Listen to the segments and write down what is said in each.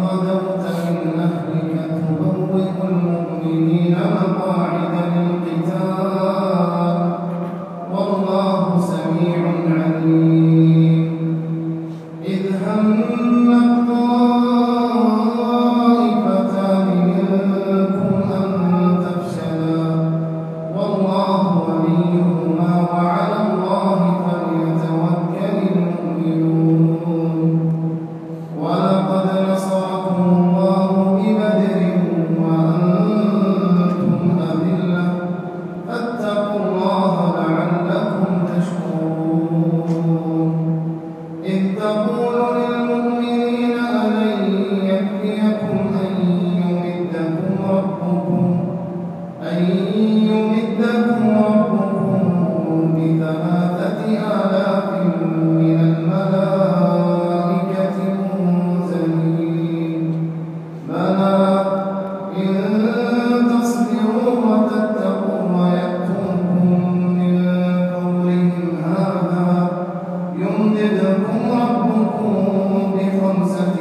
غدوت من أهلك تبوئ المؤمنين مقاعد للقتال والله سميع عليم إذ همت طائفتان منكم أن تفشلا والله وليهما وعلى الله فليتوكل المؤمنون ولقد نصركم الله ببدر وأنتم أذلة فاتقوا الله لعلكم تشكرون إذ تقول للمؤمنين ألن يكفيكم أن يمدكم ربكم بثلاثة آلاف من الملائكة منزلين بلى إن تصبروا وتتقوا ويأتوكم من فورهم هذا يمددكم ربكم بخمسة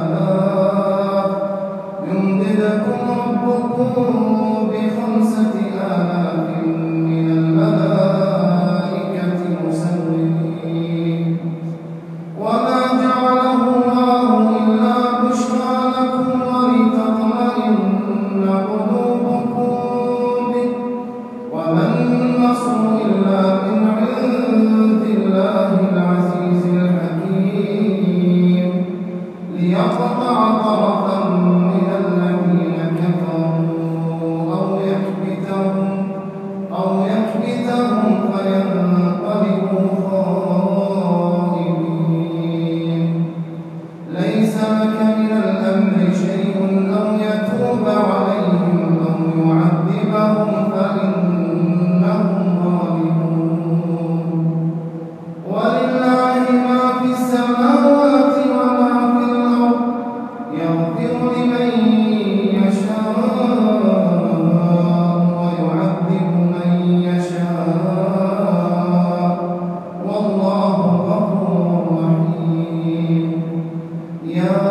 آلاف من الملائكة مسومين وما جعله الله إلا بشرى لكم ولتطمئن قلوبكم به وما النصر إلا من عند الله العزيز الحكيم ليقطع طرفا من الذين كفروا أو يكبتهم فينقلبوا خائبين ليس لك من الأمر شيء أو يتوب عليهم أو يعذبهم فإنهم ظالمون ولله ما في السماوات وما في الأرض يغفر لمن يشاء ويعذب من يشاء والله غفور رحيم يا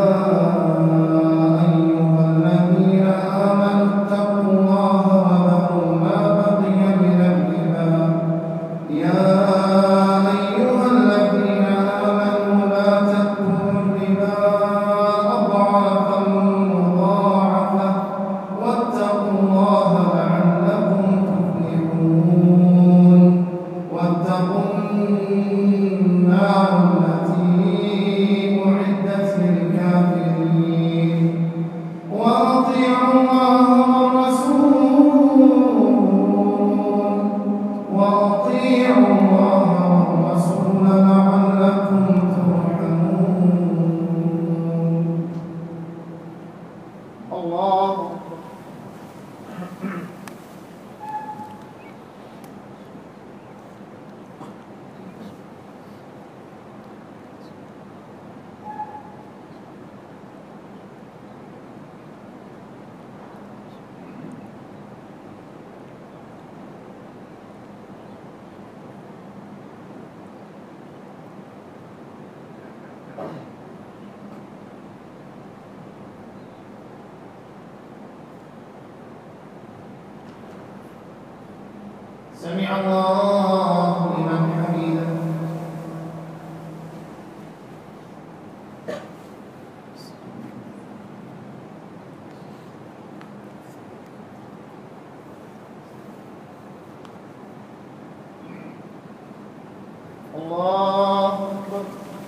أيها الذين آمنوا اتقوا الله وذروا ما بقي من الربا يا أيها الذين آمنوا لا تأكلوا الربا أضعافا مضاعفة واتقوا الله لعلكم تفلحون واتقوا النار التي أعدت للكافرين وأطيعوا الله والرسول لعلكم ترحمون الله سمع الله لمن حمده الله أكبر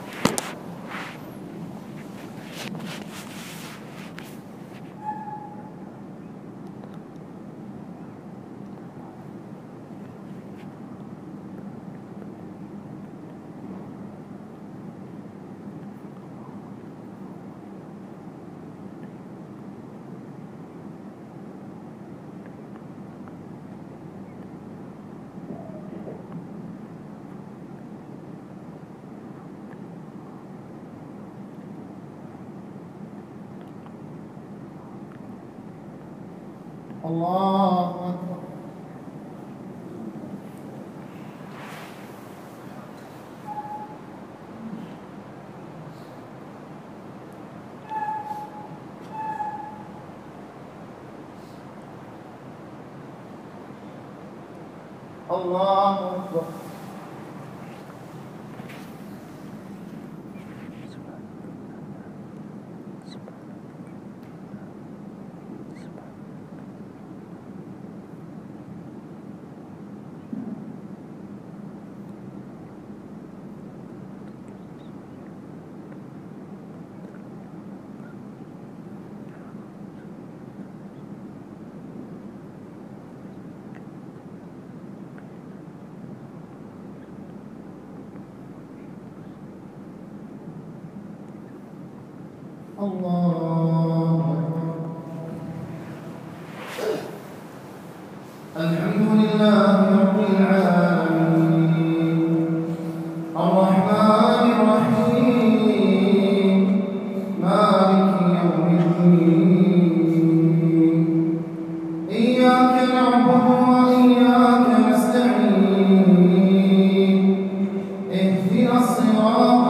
الله أكبر الله أكبر. الله الحمد لله رب العالمين الرحمن الرحيم مالك يوم الدين إياك نعبد وإياك نستعين اهدنا الصراط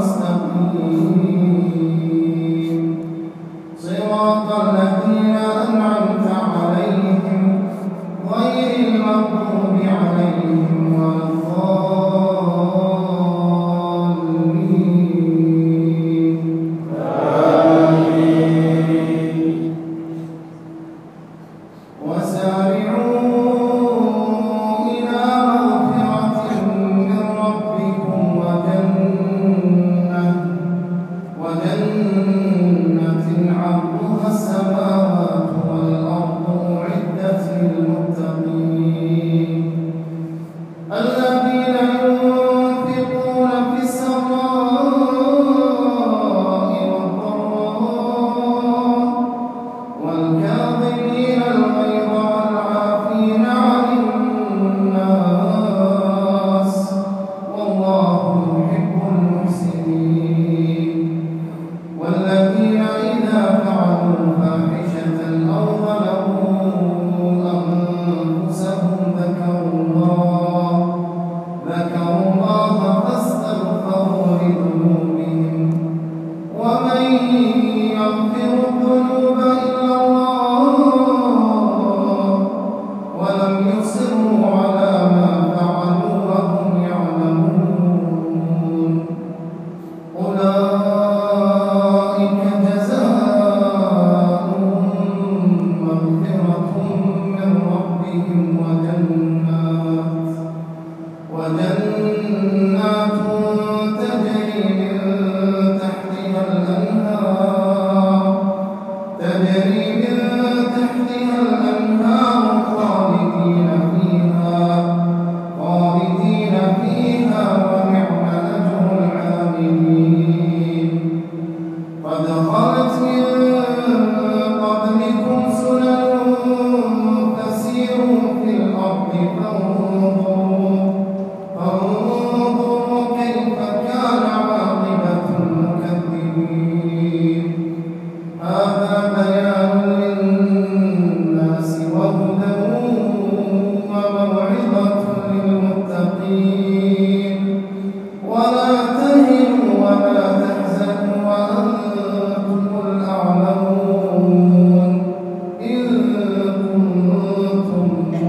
المستقيم صراط الذين أنعمت عليهم غير المغضوب عليهم ولا الضالين آمين وسارعوا إلى مغفرة من ربكم وجنة عرضها السماوات والأرض أعدت للمتقين الذين ينفقون في السراء والضراء والكاظمين الغيظ والعافين عن الناس والله يحب المحسنين والذين إذا فعلوا فاحشة أو ظلموا أنفسهم ذكروا الله فاستغفروا لذنوبهم ومن يغفر الذنوب إلا الله ولم يصروا على ما فعلوا وهم يعلمون أولئك جزاؤهم مغفرة من ربهم وجنات تجري من تحتها الأنهار خالدين فيها ونعم أجر العاملين قد خلت من قبلكم سنن فسيروا في الأرض فانظروا كيف كان عاقبة المكذبين هذا بيان للناس وهدى وموعظة للمتقين ولا تهنوا ولا تحزنوا وأنتم الأعلون إن كنتم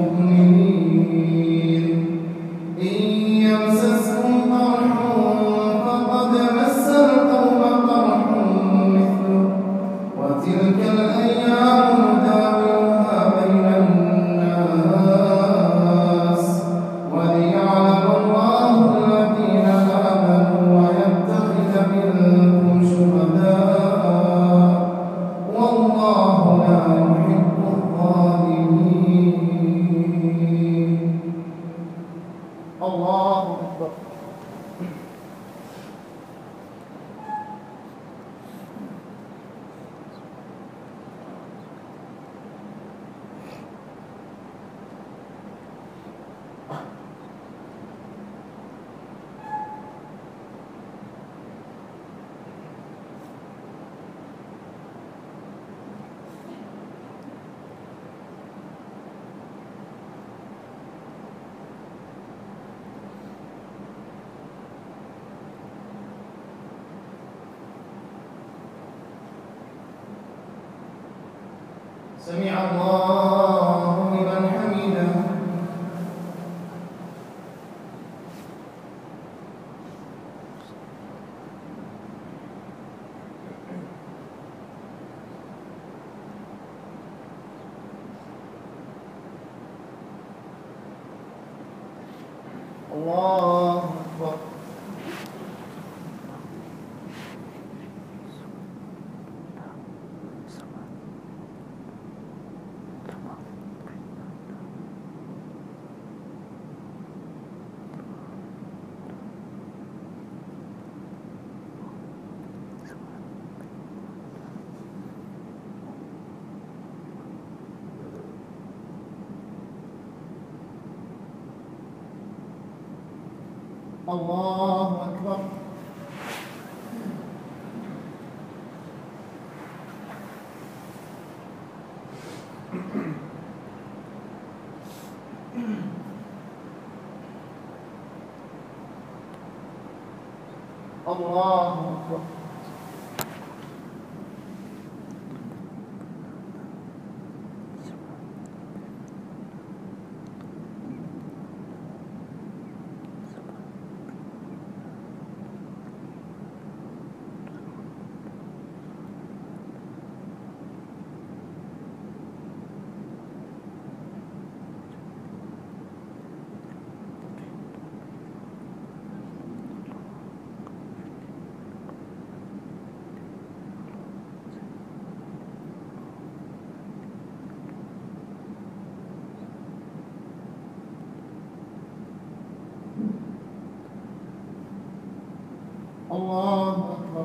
مؤمنين إن يمسسكم قرح فقد مس القوم قرح مثله وتلك الأيام نداولها بين الناس وليعلم الله الذين آمنوا ويتخذ منكم شهداء والله لا يحب الظالمين الله أكبر. سمع الله لمن حمده الله أكبر. الله أكبر. الله أكبر. الله أكبر.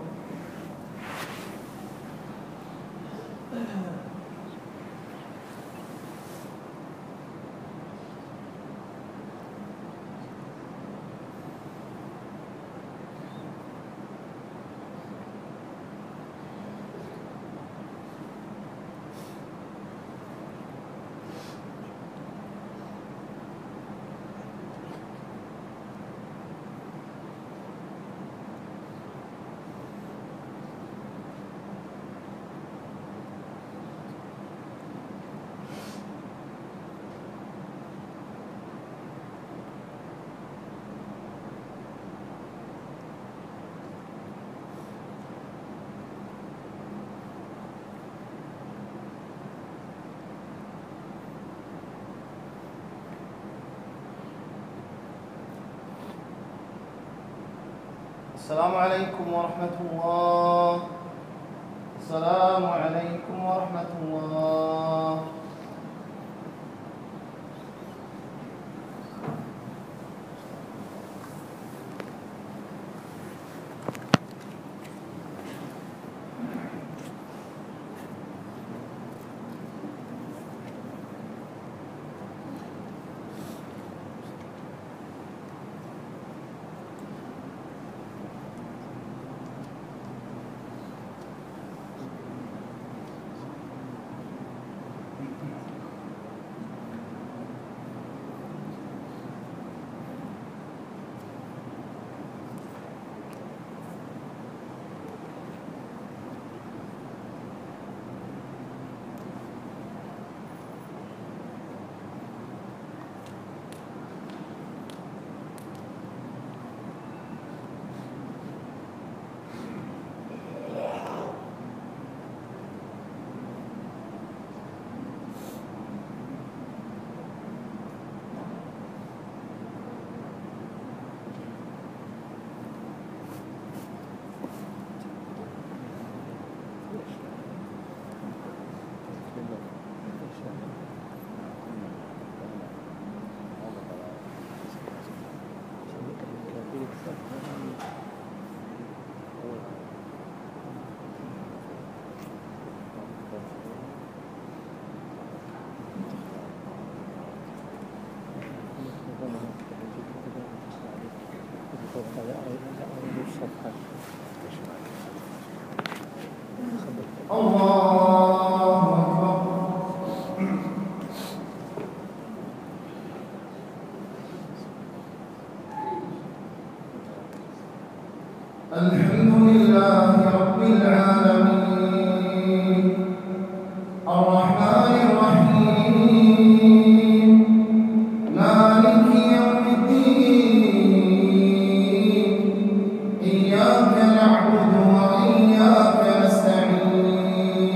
السلام عليكم ورحمة الله. السلام عليكم ورحمة الله. الحمد لله رب العالمين الرحمن الرحيم مالك يوم الدين إياك نعبد وإياك نستعين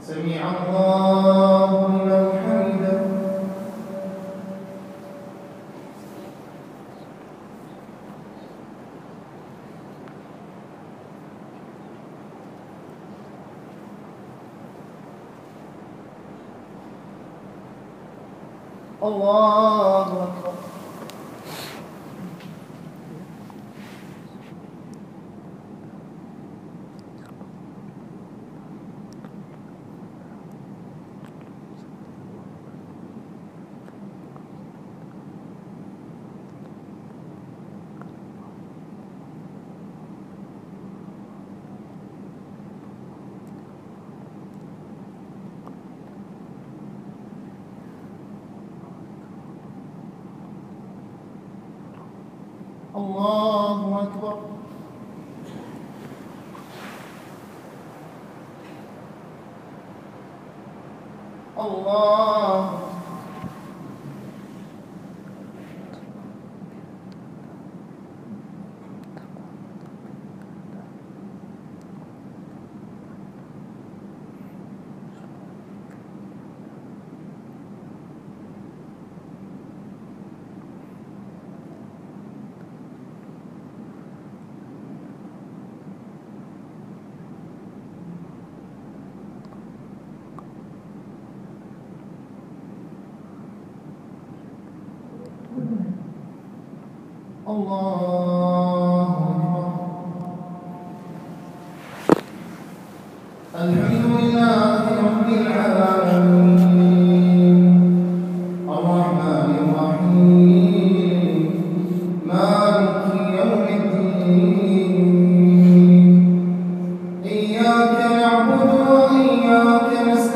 سمع الله لمن حمده. الله أكبر. الله أكبر. الله الله أكبر. الحمد لله رب العالمين الرحمن الرحيم مالك يوم الدين إياك نعبد وإياك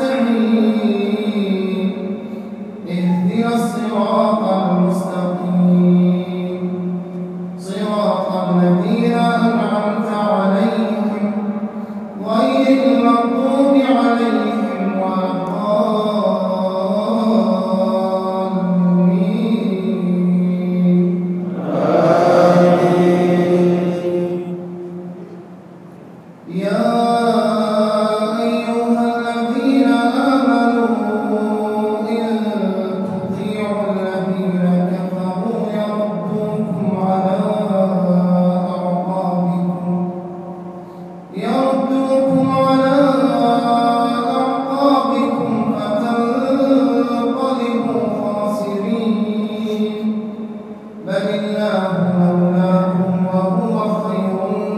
نستعين اهدنا الصراط المستقيم صراط الذين أنعمت عليهم غير المغضوب عليهم ولا الضالين. يا أيها الذين آمنوا إن تطيعوا الذين كفروا يردوكم على أعقابكم فتنقلبوا خاسرين. بل الله مولاكم وهو خير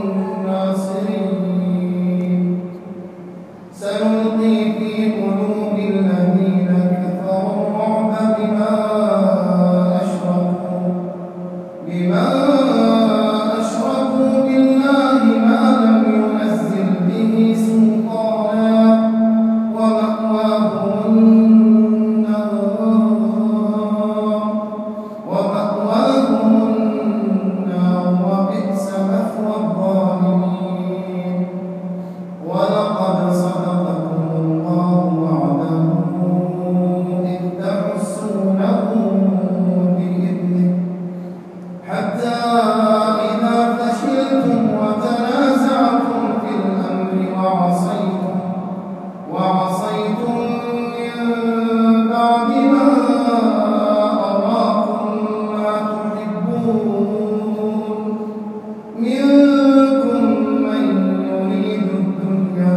الناصرين. سنلقي في قلوب الذين كفروا الرعب بما أشركوا بالله ما لم ينزل به سلطانا ومأواهم النار وبئس مثوى الظالمين. ولقد صدقكم الله وعده إذ تحسونهم بإذنه حتى إذا فشلتم وتنازعتم في الأمر وعصيتم من بعد ما أراكم ما تحبون منكم من يريد الدنيا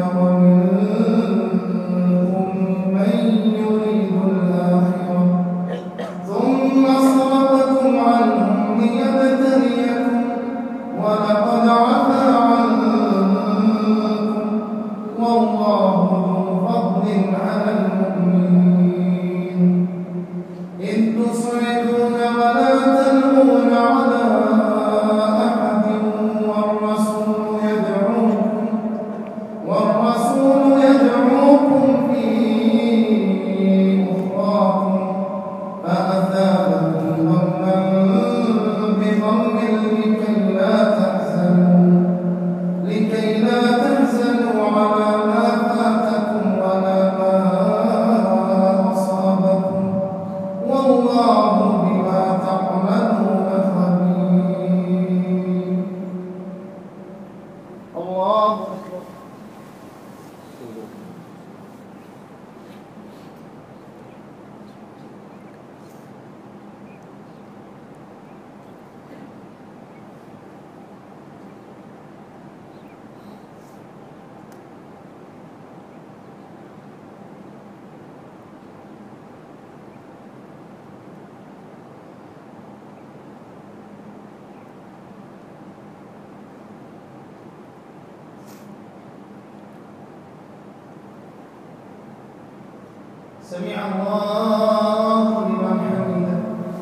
ومنكم من يريد الآخرة ثم صرفكم عنهم ليبتليكم ولقد عفا عنكم والله ذو فضل على المؤمنين. إذ تصعدون ولا تلوون على أحد والرسول يدعوكم في أخراكم فأثابكم غما بغم لكي لا تحزنوا على ما فاتكم ولا ما سمع الله لمن حمده.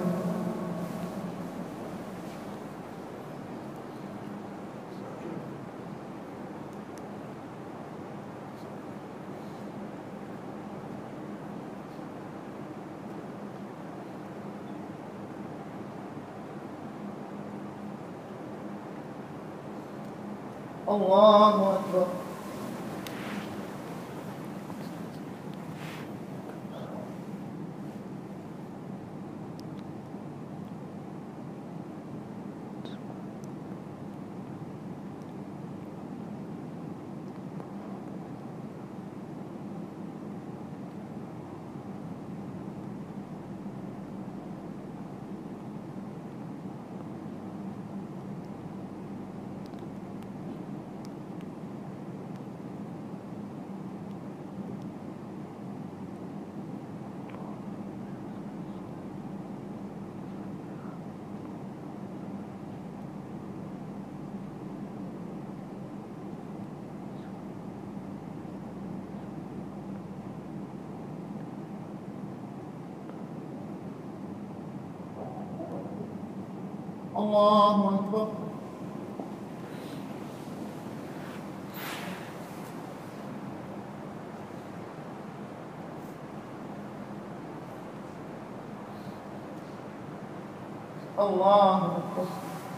الله أكبر. الله أكبر. الله أكبر.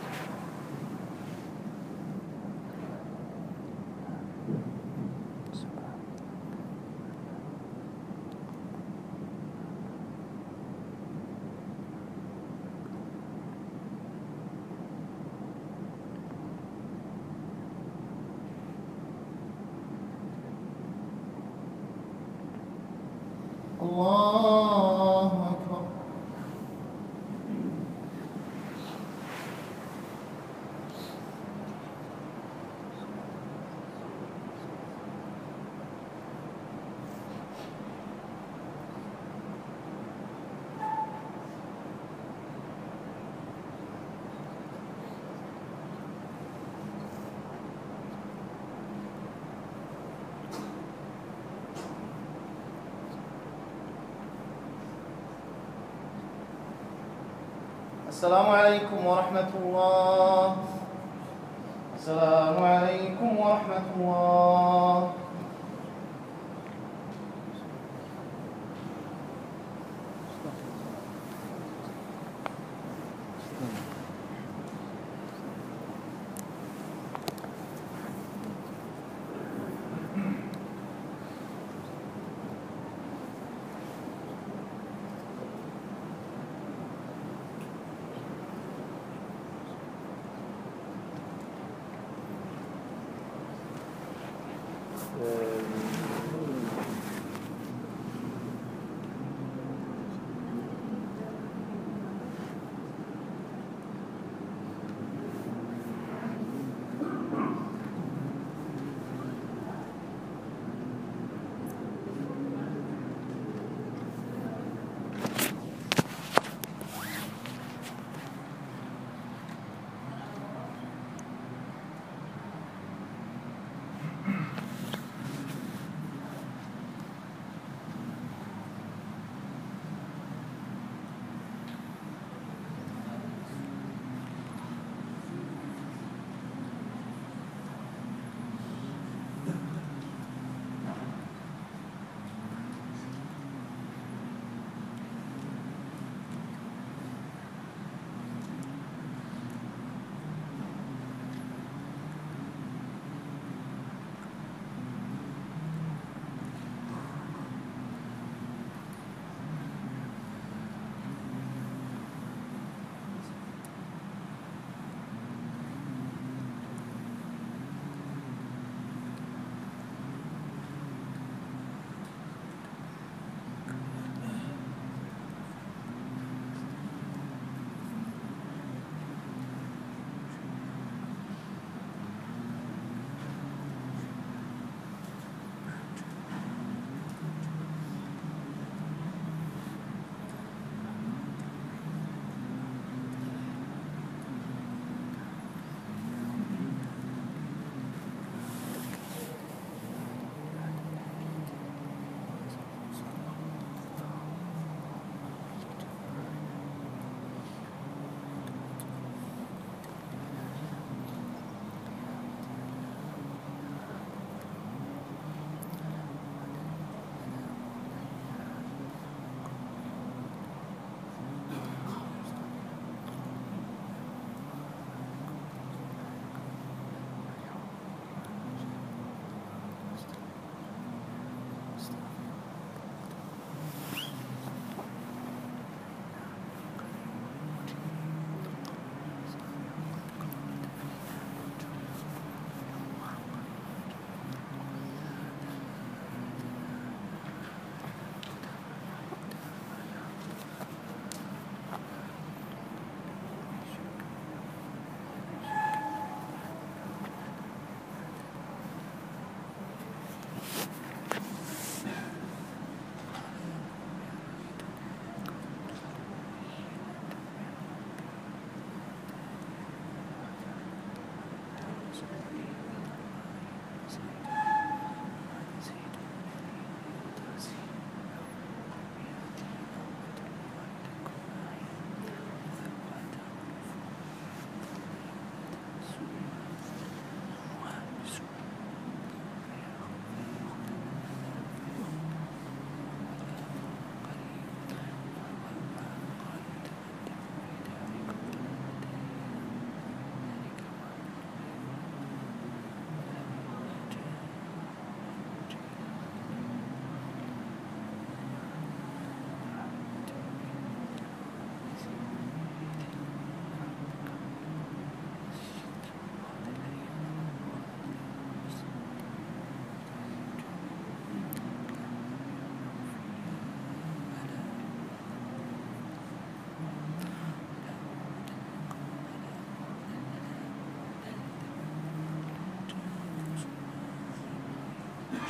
الله أكبر. السلام عليكم ورحمة الله. السلام عليكم ورحمة الله.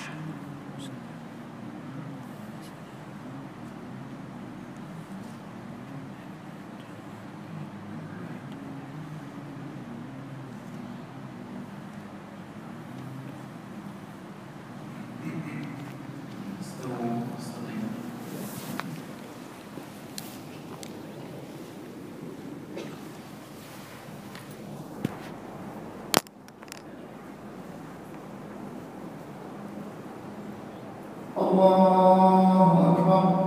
الله أكبر.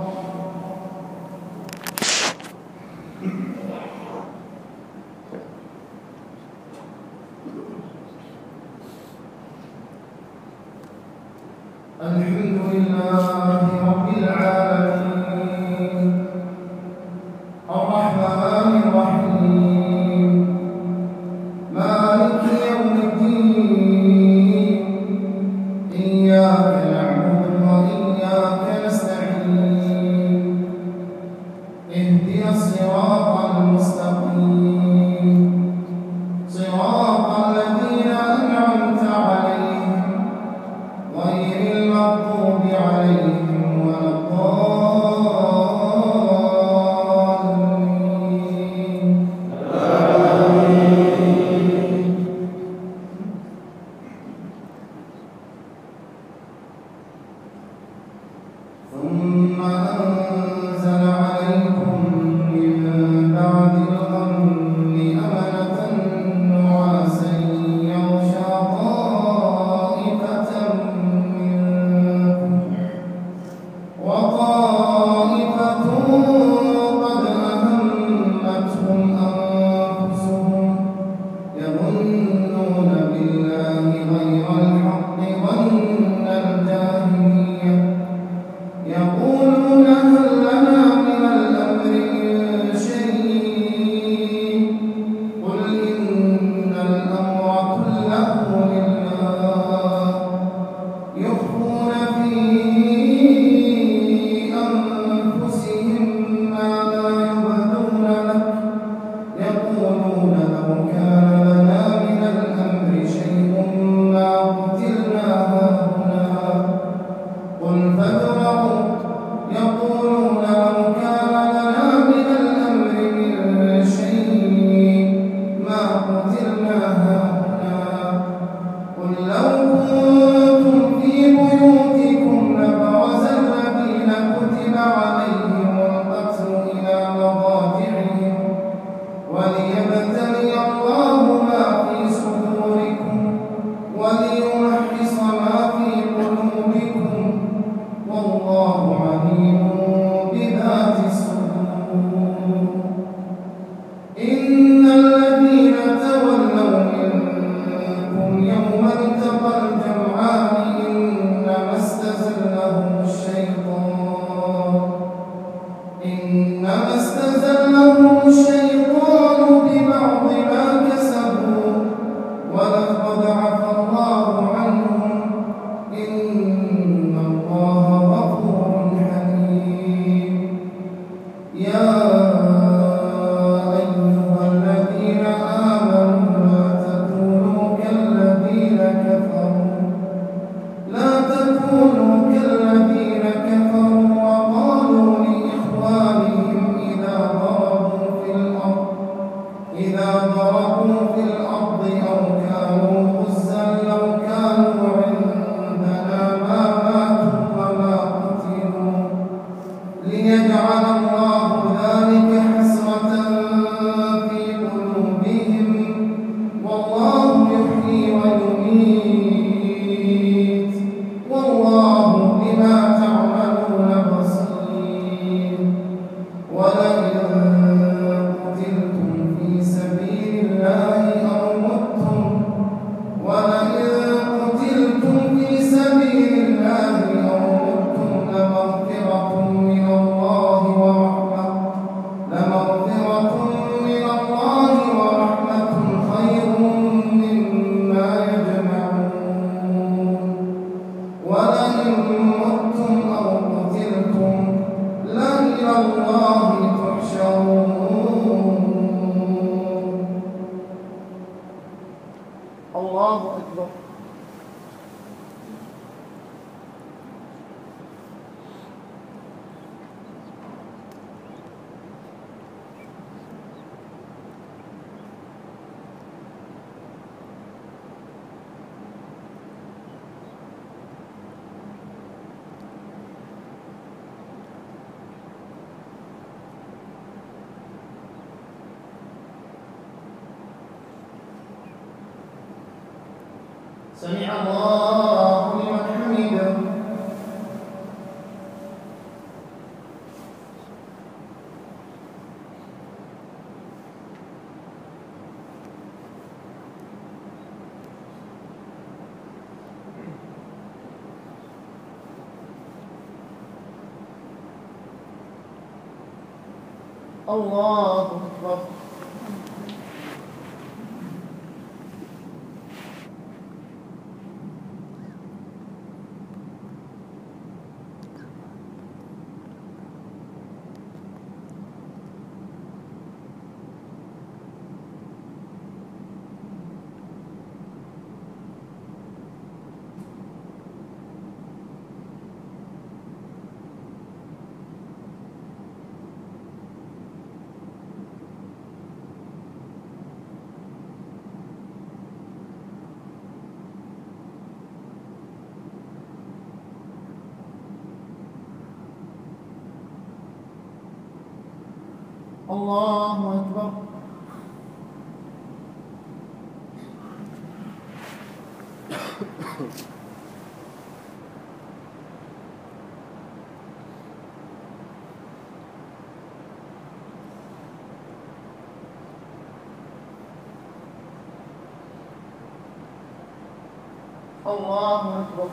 الحمد لله رب العالمين الرحمن الرحيم مالك يوم الدين إياك نعبد وإياك نستعين اهدنا الصراط المستقيم صراط الذين أنعمت عليهم غير المغضوب عليهم ولا الضالين. ثم أنزل عليكم من بعد الغم أمنة نعاسا يغشى طائفة منكم وطائفة قد أهمتهم أنفسهم يظنون بالله غير الحق ظن الجاهلية يقولون هل لنا من الأمر من شيء قل إن الأمر كله لله يخفون في أنفسهم ما لا يبدون لك يقولون لو كان لنا من الأمر شيء ما قتلنا هاهنا قل فادرءوا يقولون لو كان لنا من الأمر من شيء ما قتلنا هاهنا قل لو كنتم في بيوتكم لبرز الذين كتب عليهم القتل إلى مضاجعهم وليبتلي الله ما في صدوركم وليمحص ما في قلوبكم والله عليم بذات الصدور. إن الذين تولوا منكم يوم التقى الجمعان إنما استزلهم الشيطان ببعض ما كسبوا ولقد عفى الله عنهم إن الله غفور حليم. يا أيها الذين آمنوا لا تكونوا كالذين كفروا وقالوا لإخوانهم إذا ضربوا في الأرض أو كانوا غزا لو كانوا عندنا ما ماتوا وما قتلوا ليجعل الله ذلك حسرة في قلوبهم والله يحيي ويميت والله بما تعملون بصير. ولئن قتلتم في سبيل الله أو متم لمغفرة من الله ورحمة خير مما يجمعون. ولئن متم أو قتلتم لإلى الله تحشرون. الله أكبر. الله أكبر. الله أكبر. الله أكبر.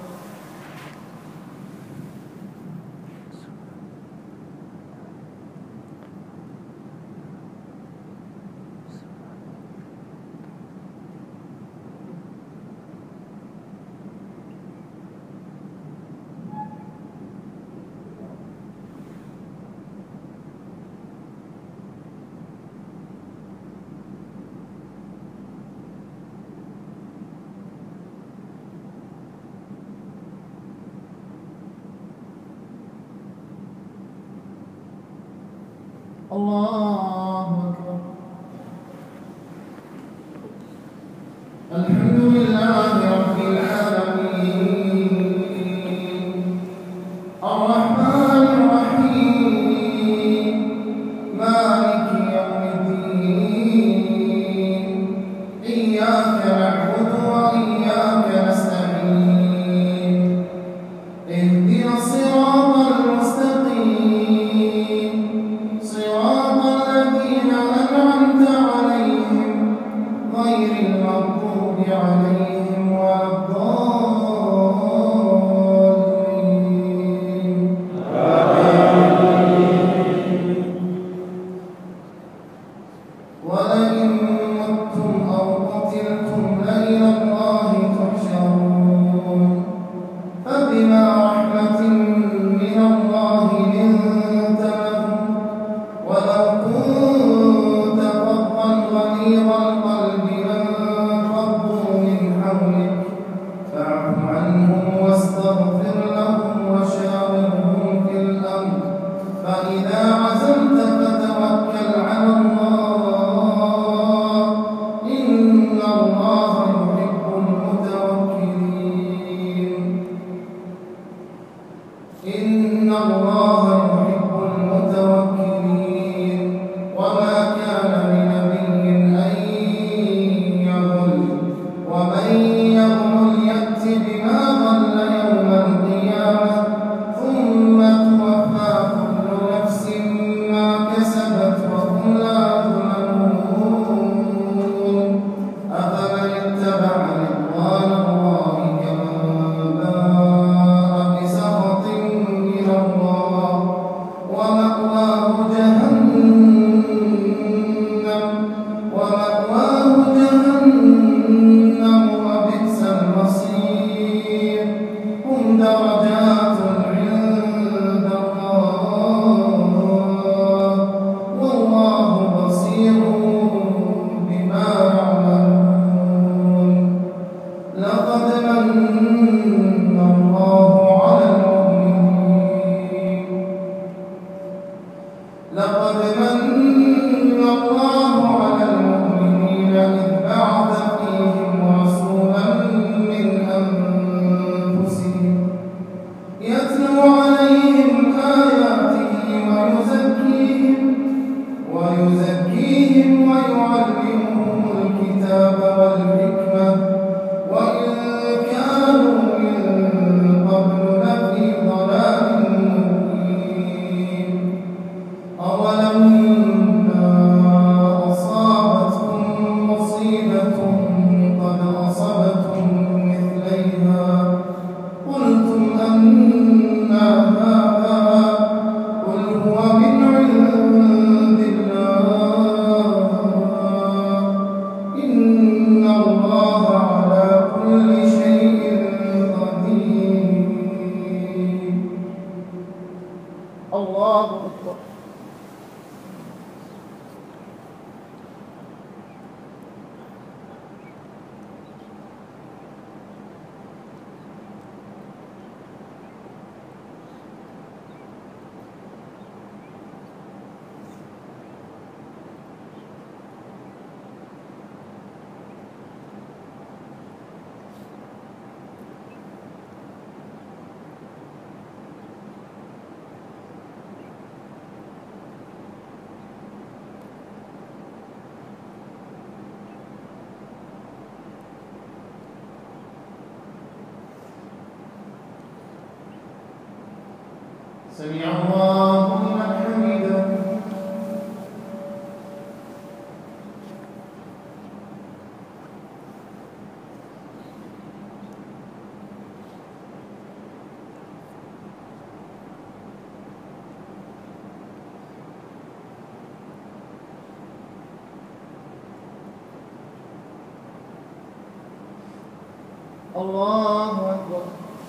الله أكبر. الحمد لله رب العالمين الرحمن الرحيم مالك يوم الدين إياك نعبد وإياك نستعين اهدنا الصراط المستقيم صراط الذين أنعمت عليهم غير المغضوب عليهم ولا الضالين. ولئن متم أو قتلتم لإلى الله تحشرون فبما رحمة من الله لنت لهم ولو كنت فظا غليظ القلب لانفضوا من حولك فاعف عنهم واستغفر لهم وشاورهم في الأمر فإذا عزمت فتوكل على الله إن الله يحب المتوكلين. إن الله يحب المتوكلين. وما كان لنبي أن يغل ومن يغل يأت بما غل يوم القيامة ثم توفى كل نفس ما كسبت وهم لا يظلمون. أفمن اتبع رضوان الله كمن باء بسخط من الله ومأواه جهنم وبئس المصير. هم درجات عند الله والله بصير بما يعملون. لقد من الله على المؤمنين إذ بعث فيهم رسولا من أنفسهم يتلو عليهم آياته ويزكيهم ويعلمهم الكتاب والحكمة وإن كانوا من قبل لفي ضلال مبين. أولما أصابتهم مصيبة قد أصبتم مثليها قلتم أنى هذا قل هو من عند الله سمع الله لمن حمده. الله أكبر.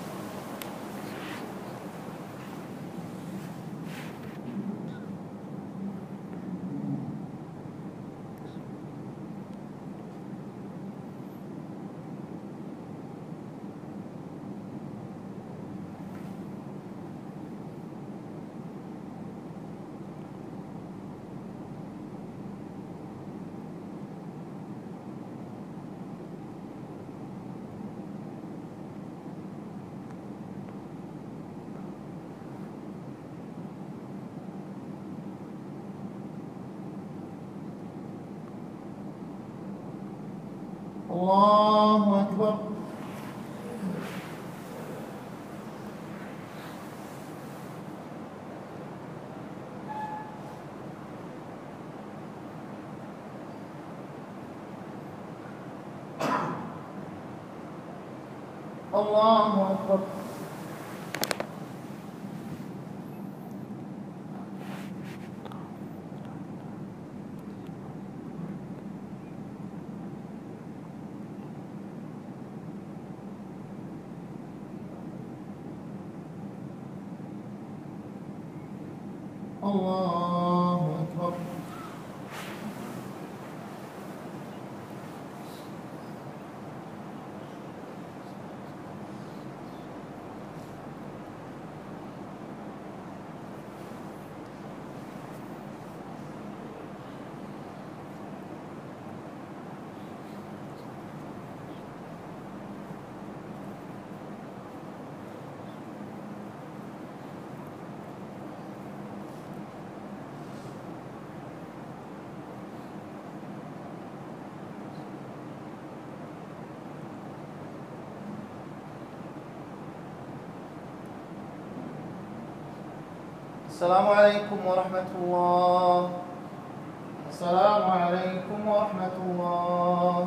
الله أكبر. الله أكبر. الله أكبر. السلام عليكم ورحمة الله. السلام عليكم ورحمة الله.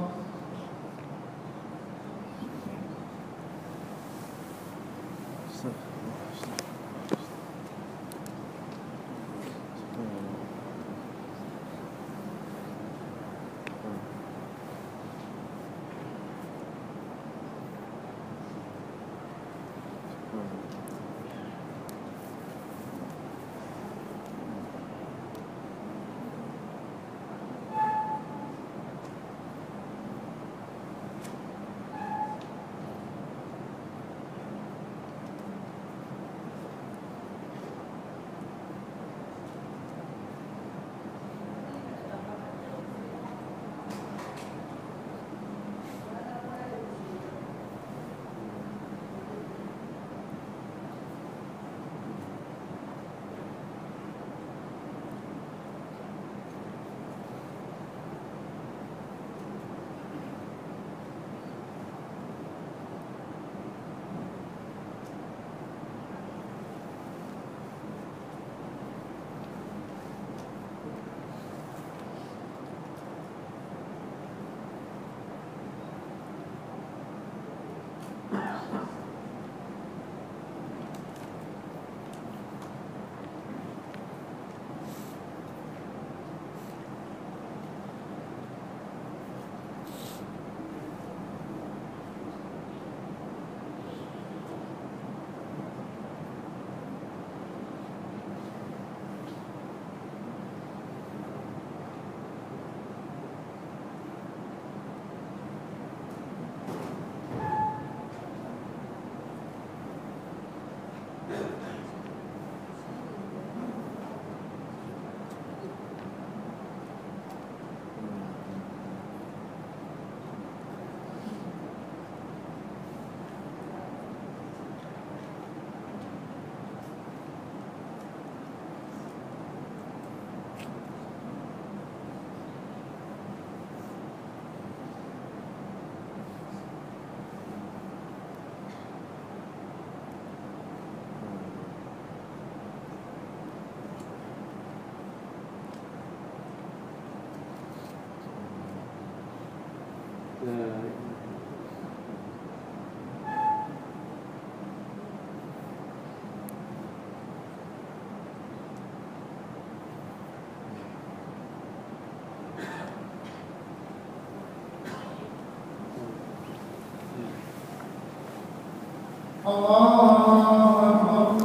الله أكبر.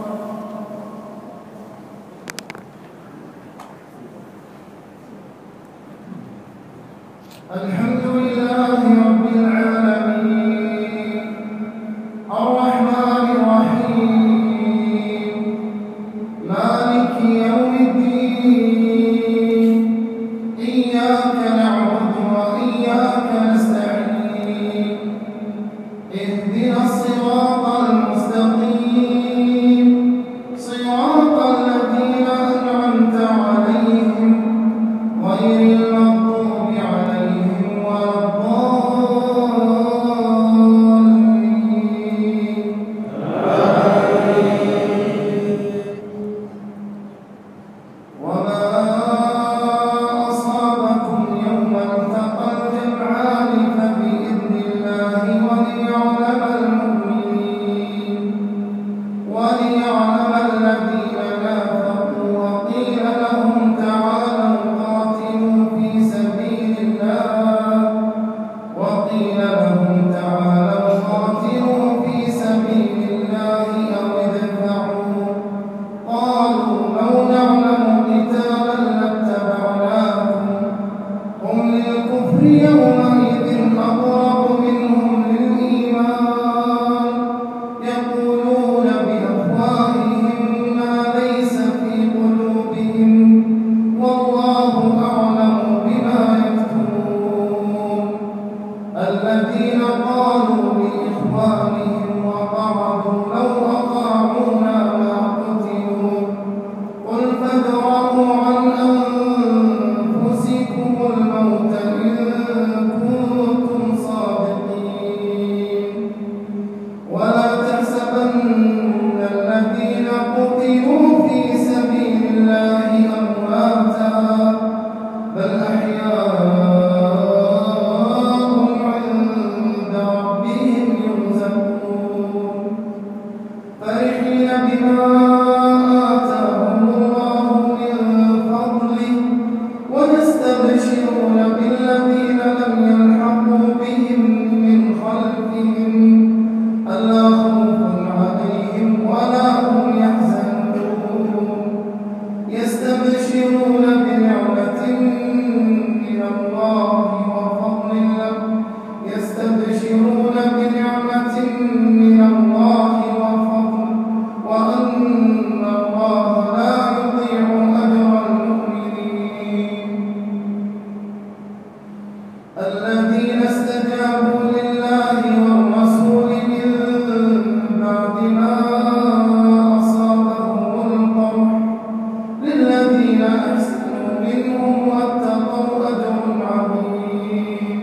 الحمد لله رب العالمين الرحمن الرحيم مالك يوم الدين إياك نعبد وإياك نستعين اهدنا الصراط المستقيم صراط الذين أنعمت عليهم غير المغضوب عليهم ولا الضالين. وما أصابكم يوم التقى الجمعان فبإذن الله وليعلم المؤمنين وليعلم الذين نافقوا وقيل لهم تعالوا قاتلوا في سبيل الله وقيل لهم تعالوا قاتلوا في سبيل الله أو ادفعوا قالوا لو نعلم قتالا لاتبعناكم هم للكفر يومئذ أقرب منهم للإيمان يقولون بأفواههم ما ليس في قلوبهم والله أعلم بما يكتمون الذين قالوا لإخوانهم وقعدوا لو أطاعونا ما قتلوا قل فادرءوا عن أنفسكم الموت إن كنتم صادقين ولا تحسبن الذين قتلوا في سبيل الله أمواتا بل أحياء عند ربهم يرزقون فرحين بما آتاهم الله من فضله ويستبشرون بالذين لم يلحقوا بهم من خلفهم ألا خوف عليهم ولا هم يحزنون يستبشرون بنعمة من الله وفضل يستبشرون بنعمة من الله وفضل وأن الله لا يضيع أجر المؤمنين الذين استجابوا لله والرسول من بعد ما أصابهم القرح للذين أحسنوا منهم واتقوا أجر عظيم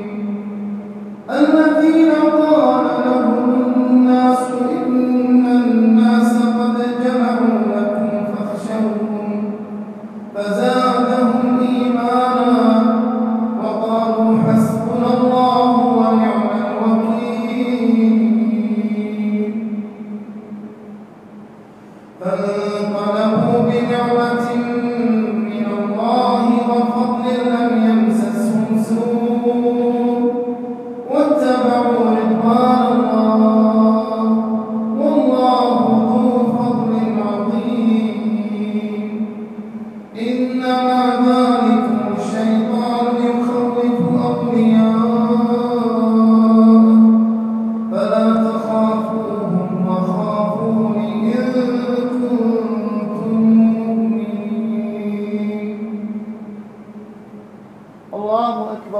الذين قال لهم الناس إن الناس قد جمعوا لكم فاخشوهم فزادهم إيمانا وقالوا حسبنا الله ونعم الوكيل فانقلبوا بنعمة من الله وفضل لم يمسسهم سوء واتبعوا رضوان الله والله ذو فضل عظيم إنما ذلكم الشيطان يخوف أولياءه فلا تخافوهم وخافون إن كنتم مؤمنين. الله أكبر.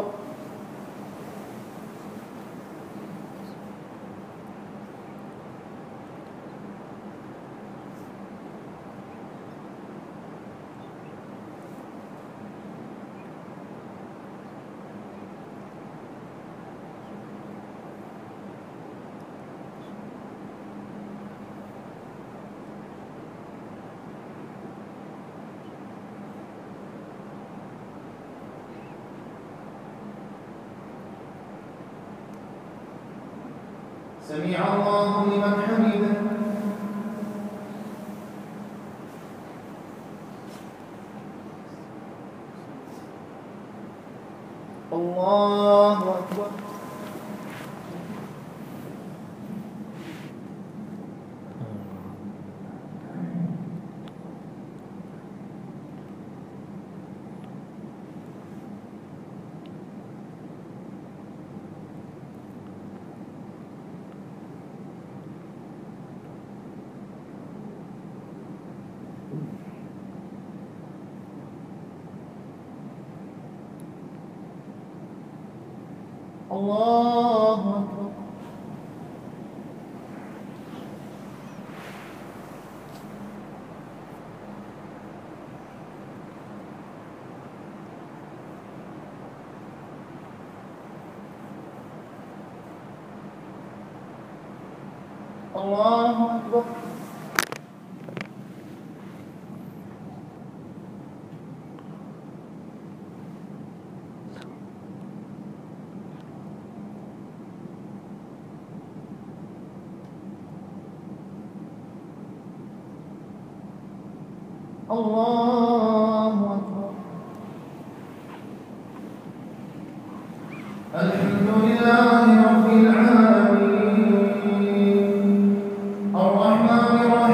سمع الله لمن حمده. الله أكبر. الله أكبر. الله أكبر. الله أكبر. الحمد لله رب العالمين الرحمن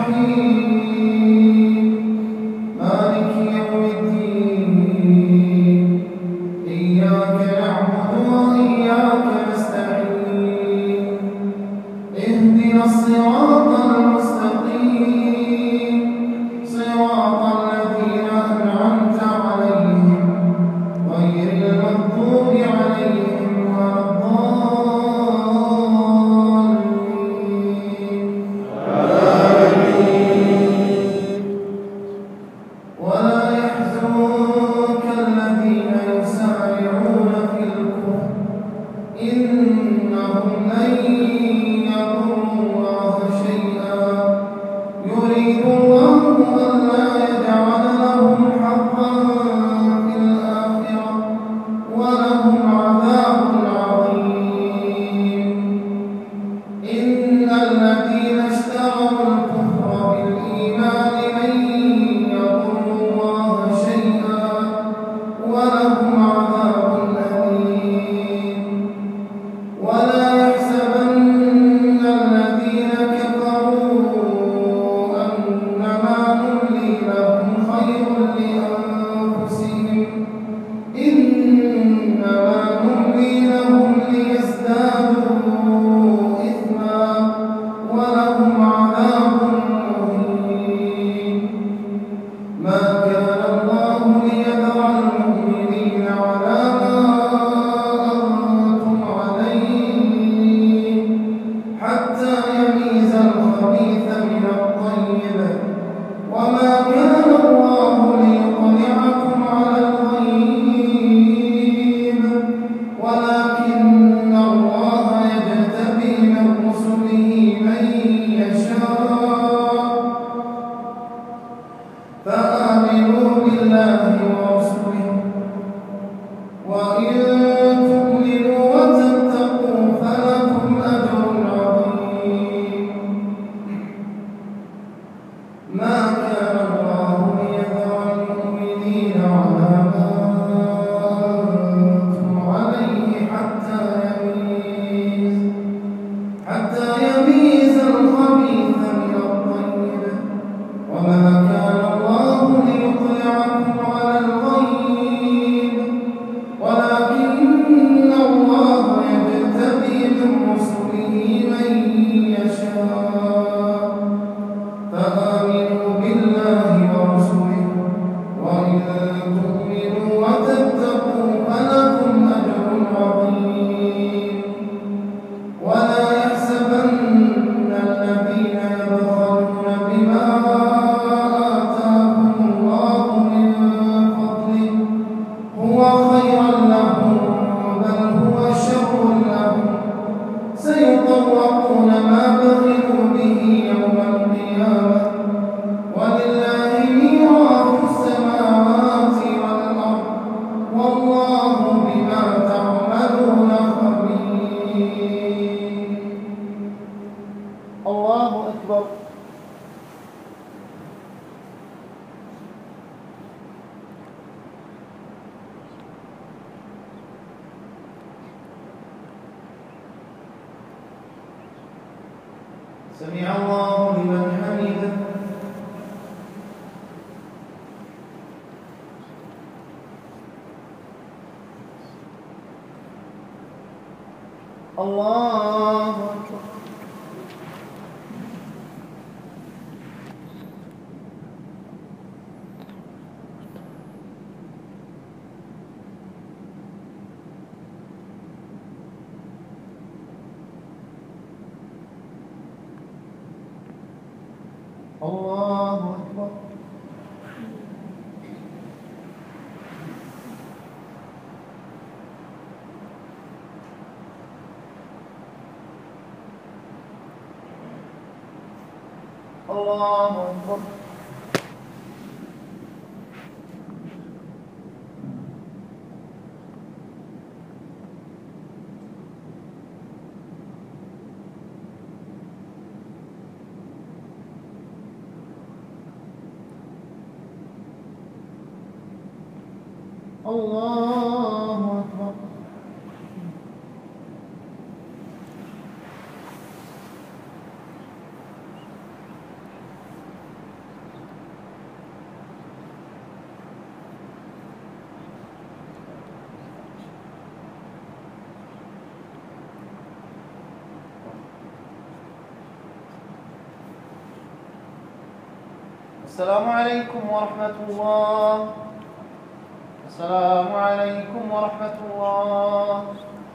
الرحيم مالك يوم الدين إياك نعبد وإياك نستعين اهدنا الصراط المستقيم صراط الذين أنعمت عليهم غير المغضوب عليهم ولا الضالين ولا يحزنك الذين يسارعون في الكفر إنهم لن يضروا الله شيئا يريد الله ألا يجعل لهم حظا في الآخرة ولهم عذاب عظيم إن الذين اشتروا الكفر بالإيمان لن يضروا الله شيئا ولهم عذاب أليم ولا يحسبن الذين كفروا أنما نملي لهم خير لأنفسهم إنما نملي لهم ليزدادوا إثما ولهم عذاب مهين ما كان الله ليذر المؤمنين على ما أنتم عليه حتى يميز الخبيث من الطيب وما كان الله ليطلعكم على الغيب ولكن الله يجتبي من رسله من يشاء فآمنوا بالله ورسله وإن تؤمنوا وتتقوا فلكم أجر عظيم ما كان الله ليذر المؤمنين على ما أنتم عليه حتى يميز الخبيث من الطيب وما كان الله ليطلعكم على الغيب ولكن الله يجتبي من رسله من يشاء فآمنوا بالله ورسله وإن تؤمنوا وتتقوا فلكم أجر عظيم ولا يحسبن الذين يبخلون بما آتاهم الله من فضله هو خيرا لهم بل هو شر لهم سيطوقون ما بخلوا به يوم القيامة ولله ميراث السماوات والأرض والله بما تعملون خبير الله أكبر. سمع الله لمن حمده الله أكبر. الله أكبر. الله أكبر. الله أكبر. السلام عليكم ورحمة الله. السلام عليكم ورحمة الله.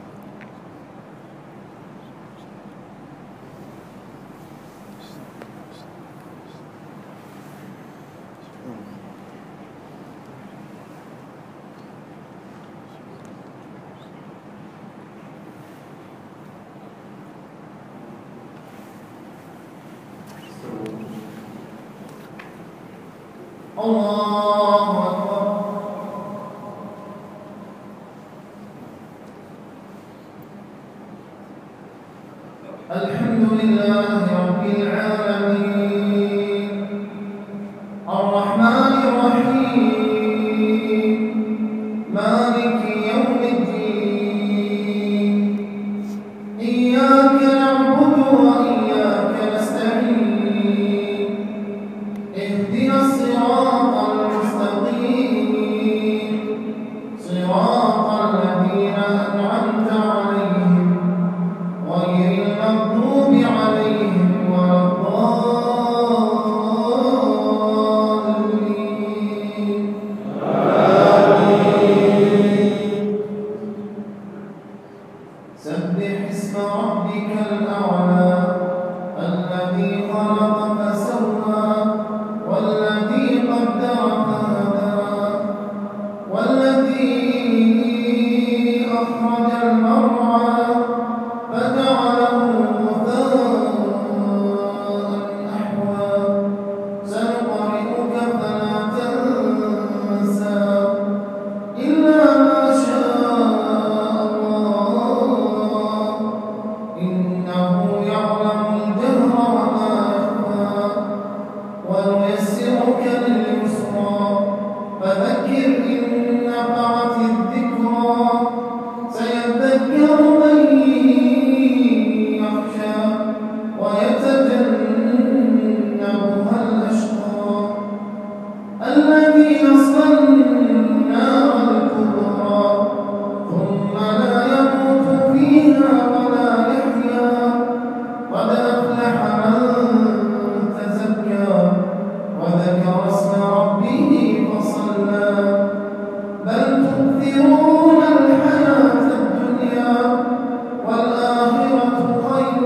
الله أكبر. الحمد لله رب العالمين الرحمن الرحيم مالك يوم الدين إياك نعبد وإياك نستعين اهدنا الصراط المستقيم صراط الذين أنعمت عليهم غير المغضوب عليهم ولا الضالين. سبح اسم ربك الأعلى الذي خلق فسوى والذي قدر فهدى والذي أخرج المرعى فجعله غثاء أحوى سنقرئك فلا تنسى إلا ما شاء الله إنه يعلم الجهر وما يخفى ونيسرك لليسرى فذكر إن نفعت الذكرى سيذكر من يخشى ويتجنبها الأشقى الذي يصلى النار الكبرى ثم لا يموت فيها ولا يحيا قد أفلح من تزكى وذكر اسم ربه فصلى بل تؤثرون الحياة الدنيا والآخرة خير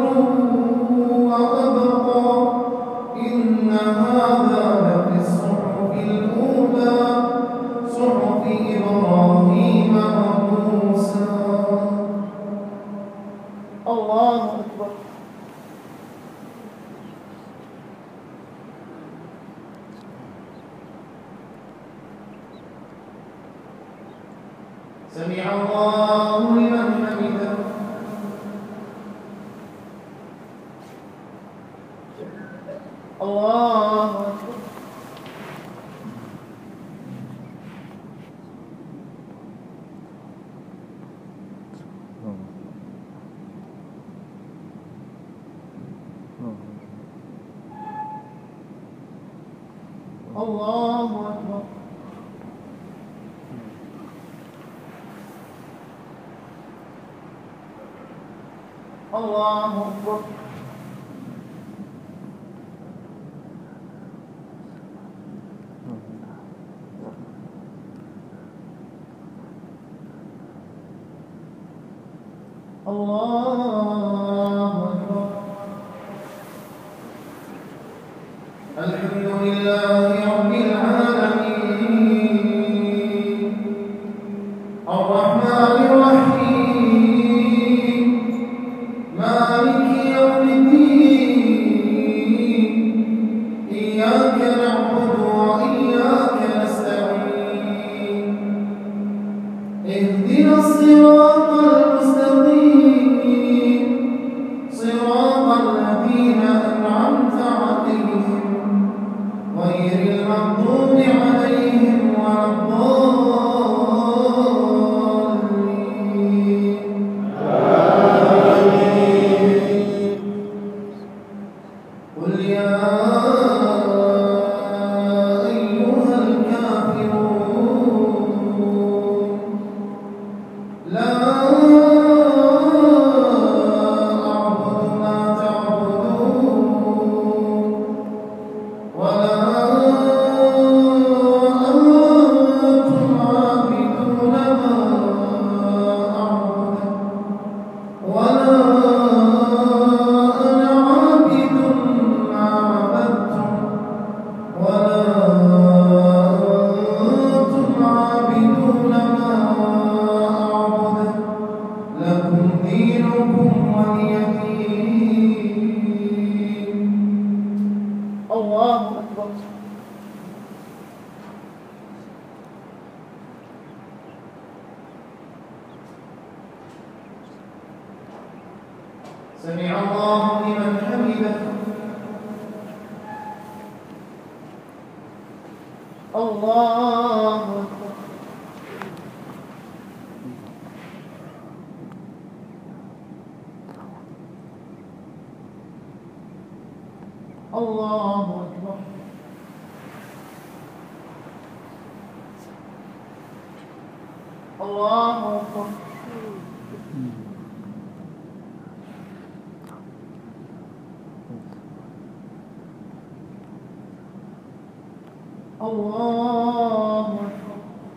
وأبقى إن هذا لفي الصحف الأولى صحف إبراهيم وموسى. الله أكبر. سمع الله لمن حمده. الله أكبر. الله أكبر. الله أكبر. الله أكبر. الحمد لله رب العالمين الرحمن الرحيم مالك يوم الدين إياك نعبد وإياك نستعين اهدنا الصراط المستقيم صراط الذين أنعمت عليهم غير المغضوب عليهم ولا الضالين قل يا أيها الكافرون لا أعبد ما تعبدون ولا أنتم عابدون ما أعبد ولا أنا عابد ما عبدتم ولا أنتم عابدون ما أعبد لكم دينكم ولي دين. الله أكبر. سمع الله لمن حمده. الله أكبر. الله أكبر. الله أكبر. الله أكبر.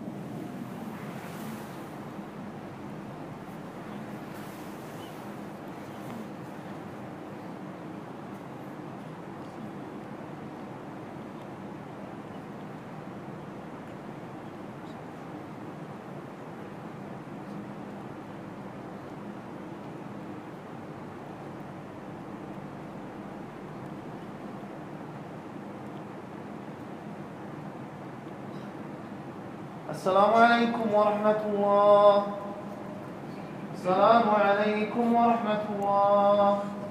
السلام عليكم ورحمة الله. السلام عليكم ورحمة الله.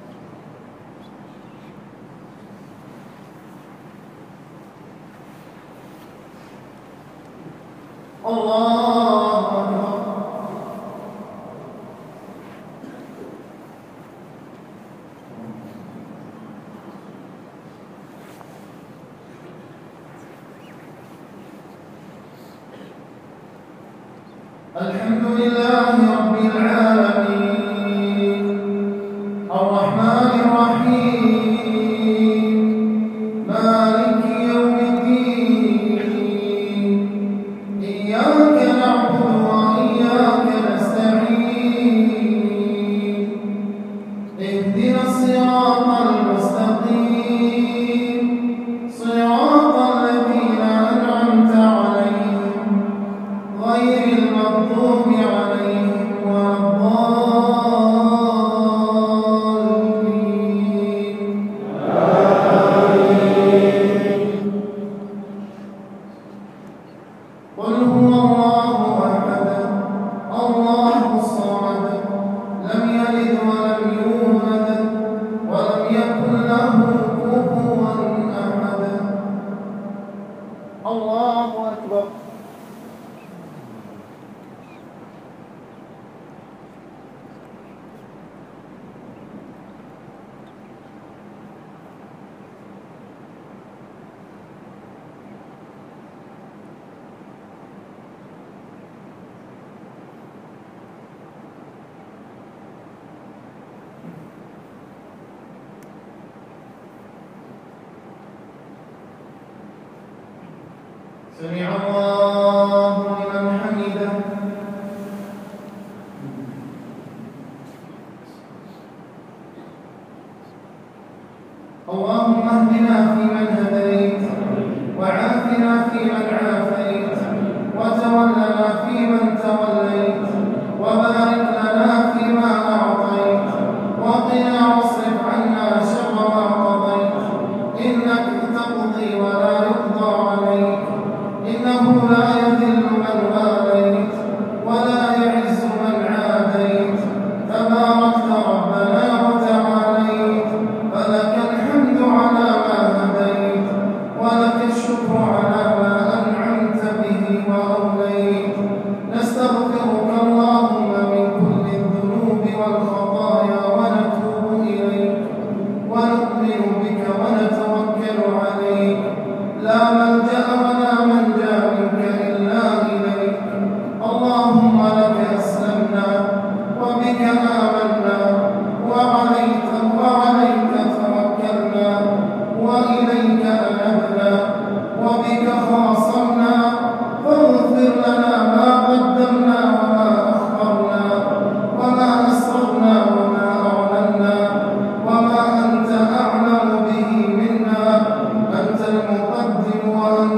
الله أكبر. الحمد لله رب العالمين الرحمن الرحيم مالك يوم الدين إياك نعبد وإياك نستعين اهدنا الصراط المستقيم صراط الذين أنعمت عليهم غير المغضوب عليهم ولا الضالين. قل هو الله أحد الله الصمد لم يلد ولم يولد ولم يكن له كفوا أحد. الله أكبر. سمع الله لمن حمده. اللهم اهدنا فيمن هديت لا ملجأ ولا منجا منك إلا إليك. اللهم لك أسلمنا وبك آمنا وعليك توكلنا وإليك أنبنا وبك خاصمنا، فاغفر لنا ما قدمنا وما أخرنا وما أسررنا وما أعلنا وما أنت أعلم به منا. أنت المقدم وأنت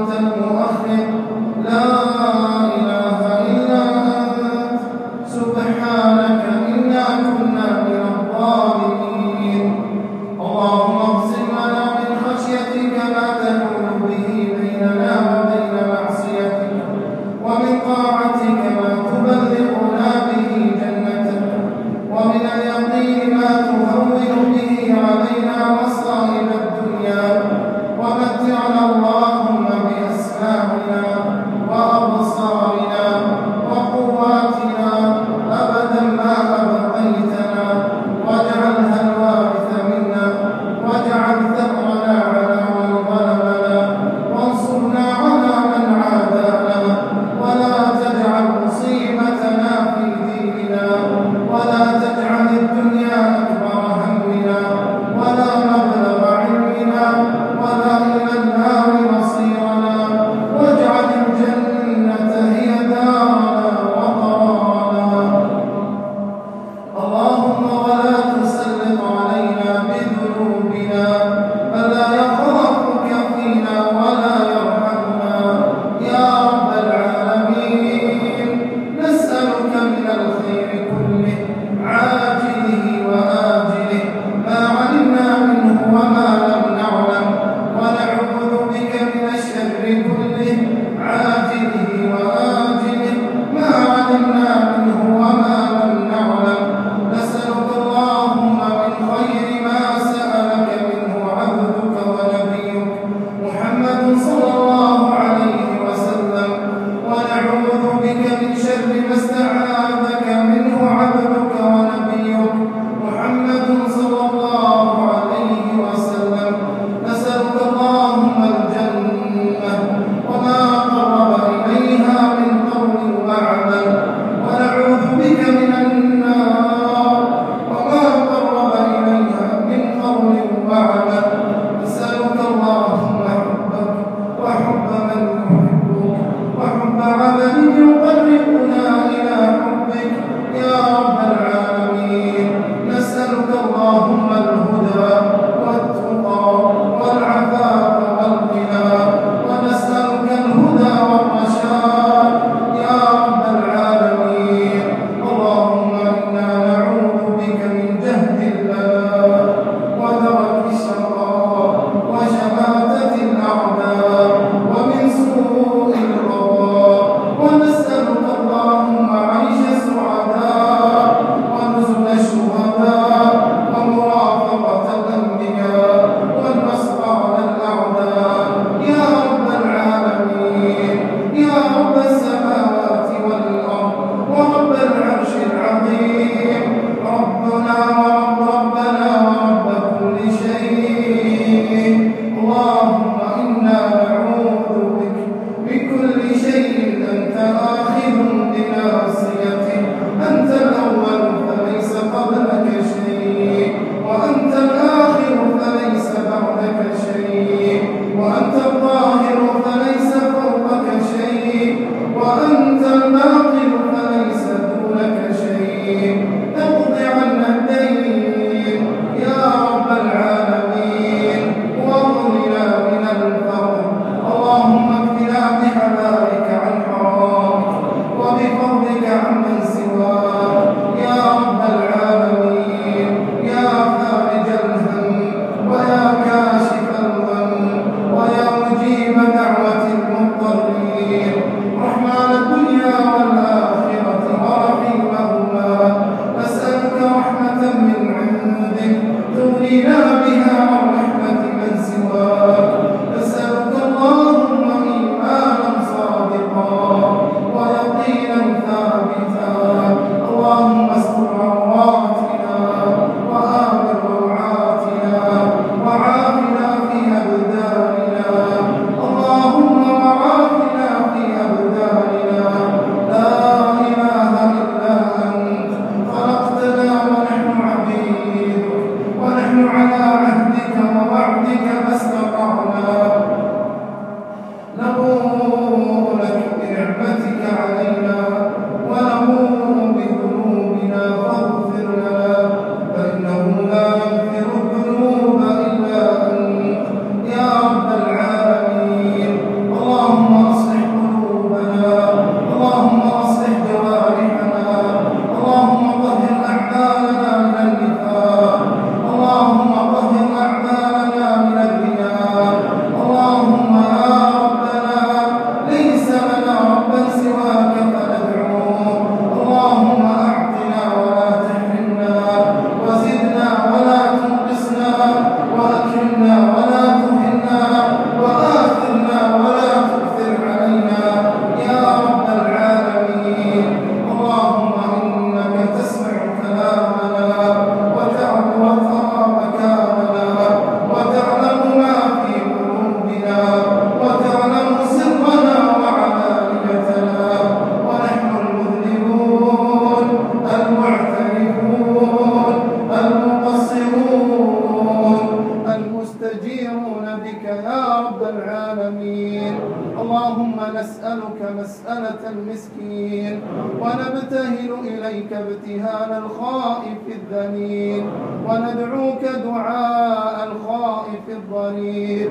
العالمين. اللهم نسألك مسألة المسكين ونبتهل إليك ابتهال الخائف الذليل وندعوك دعاء الخائف الضرير،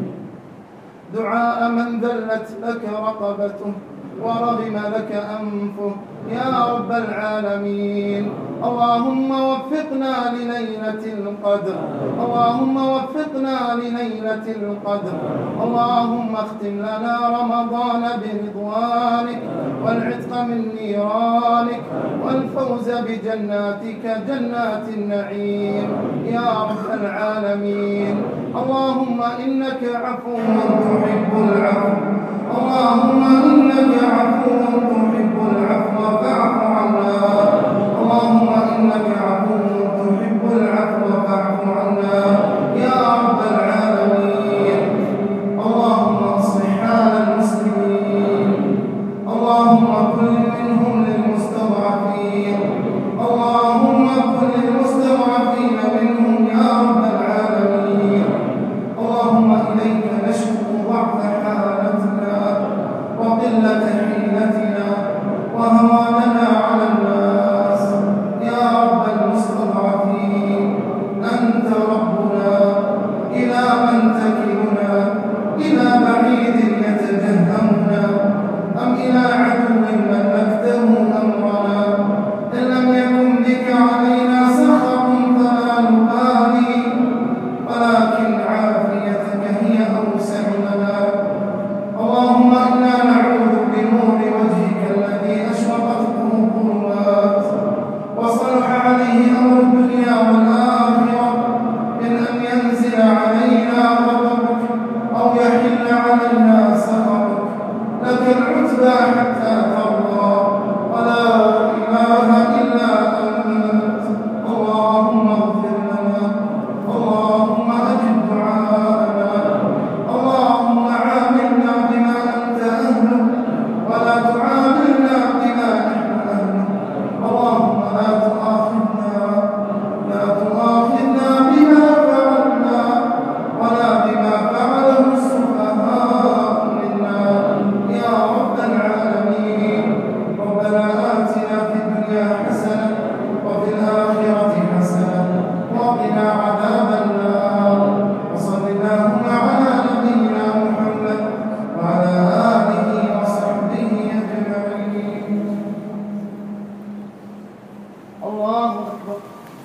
دعاء من ذلت لك رقبته ورغم لك أنفه يا رب العالمين. اللهم وفقنا لليلة القدر، اللهم وفقنا لليلة القدر. اللهم اختم لنا رمضان برضوانك والعتق من نيرانك والفوز بجناتك جنات النعيم يا رب العالمين. اللهم إنك عفو تحب العفو، اللهم إنك عفو تحب العفو فاعف عنا. اللهم إنك عفو تحب العفو فاعف عنا يا رب العالمين. اللهم أصلح حال المسلمين، اللهم كن منهم للمستضعفين، اللهم كن للمستضعفين منهم يا رب العالمين. اللهم إليك نشكو ضعف حالتنا وقلة حيلتنا وهواننا على الناس يا رب المستضعفين. أنت ربنا، إلى من تكلنا؟ إلى بعيد يتجهمنا أم إلى عدو ملكته أمرنا؟ إن لم يكن بك علينا سخط فلا نبالي، ولكن عافيتك هي أوسع لنا. اللهم إنا نعوذ بنور وجهك الذي أشرقت به الظلمات وصلح عليه أمر الدنيا والآخرة من أن ينزل علينا غضبك أو يحل علينا سخطك. لك العتبى حتى ترضى ولا إله إلا أنت. اللهم اغفر لنا، اللهم أجب دعاءنا، اللهم عاملنا بما أنت أهله ولا تعاملنا بما نحن أهله. اللهم لا تؤاخذنا بما فعلنا ولا بما فعله السفهاء منا يا رب العالمين. ربنا آتنا في الدنيا حسنة وفي الآخرة حسنة وقنا عذاب النار. وصل اللهم على نبينا محمد وعلى آله وصحبه أجمعين. الله أكبر.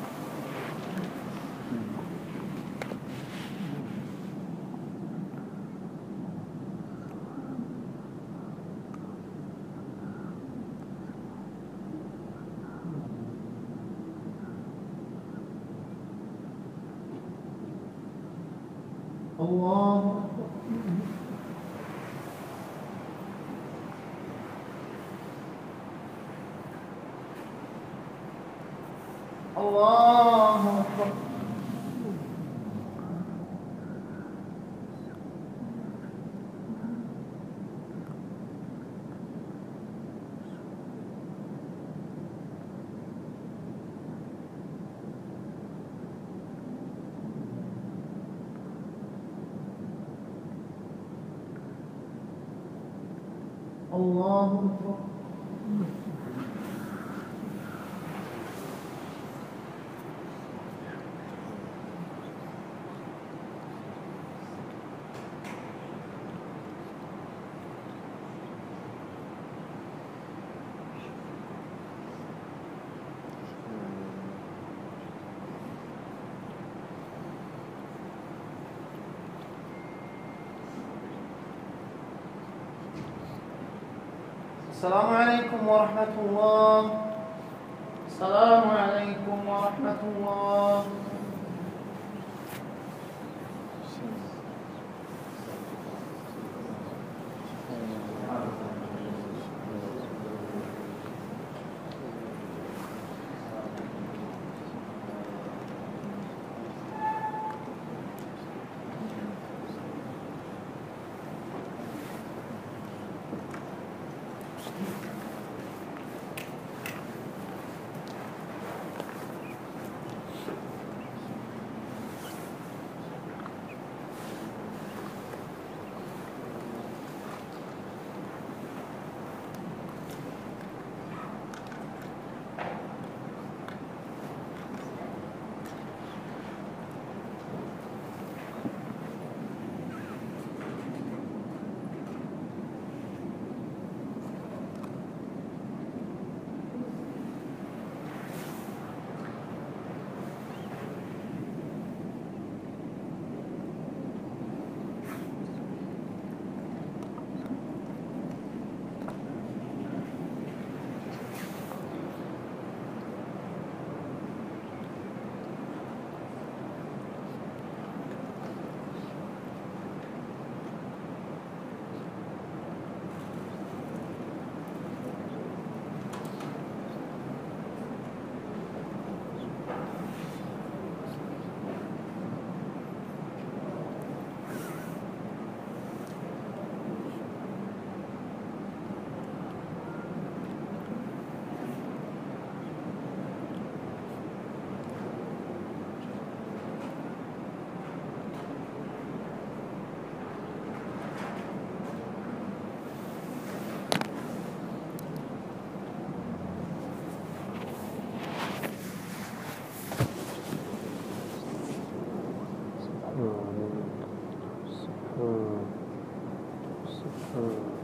الله أكبر. الله أكبر. الله أكبر. السلام عليكم ورحمة الله. السلام عليكم ورحمة الله. سبحان